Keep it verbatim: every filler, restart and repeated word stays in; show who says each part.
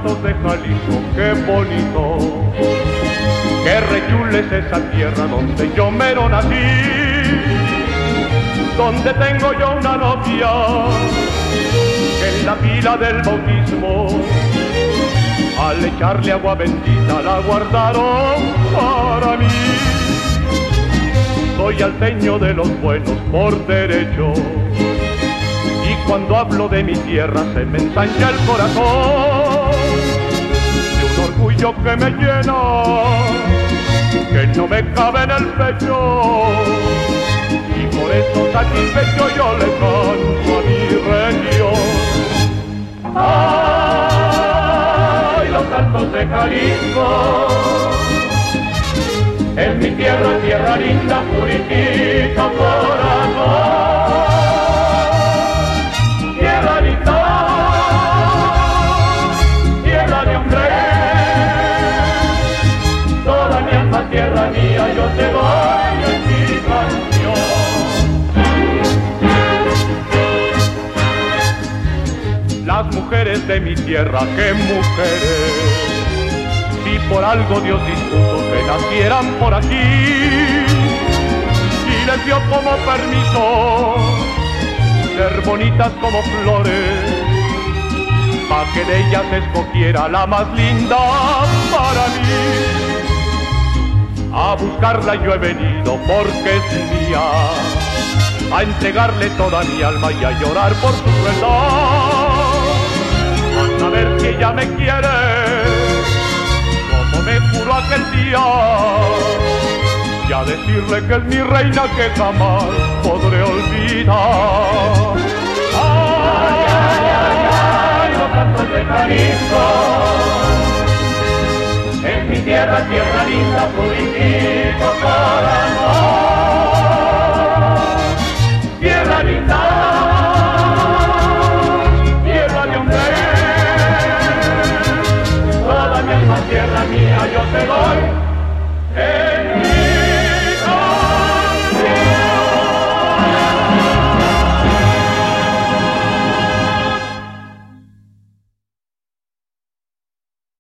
Speaker 1: altos de Jalisco, qué bonito, qué rechule es esa tierra donde yo mero nací, donde tengo yo una novia que en la pila del bautismo al echarle agua bendita la guardaron para mí. Soy alteño de los buenos por derecho, y cuando hablo de mi tierra se me ensancha el corazón de un orgullo que me llena, que no me cabe en el pecho, y por eso satisfecho yo le canto a mi región. ¡Ay, los cantos de Jalisco! Es mi tierra, tierra linda, purifica corazón. Tierra linda, tierra de hombre, toda mi alma, tierra mía, yo te doy en mi canción. Las mujeres de mi tierra, qué mujeres, si por algo Dios dispuso que nacieran por aquí, y les dio como permiso ser bonitas como flores, pa' que de ellas escogiera la más linda para mí. A buscarla yo he venido porque es mía, a entregarle toda mi alma y a llorar por su crueldad, a saber si ella me quiere me juro aquel día, y a decirle que es mi reina que jamás podré olvidar. Ay, ay, ay, ay, los cantos de Jalisco, es mi tierra, tierra linda, purifica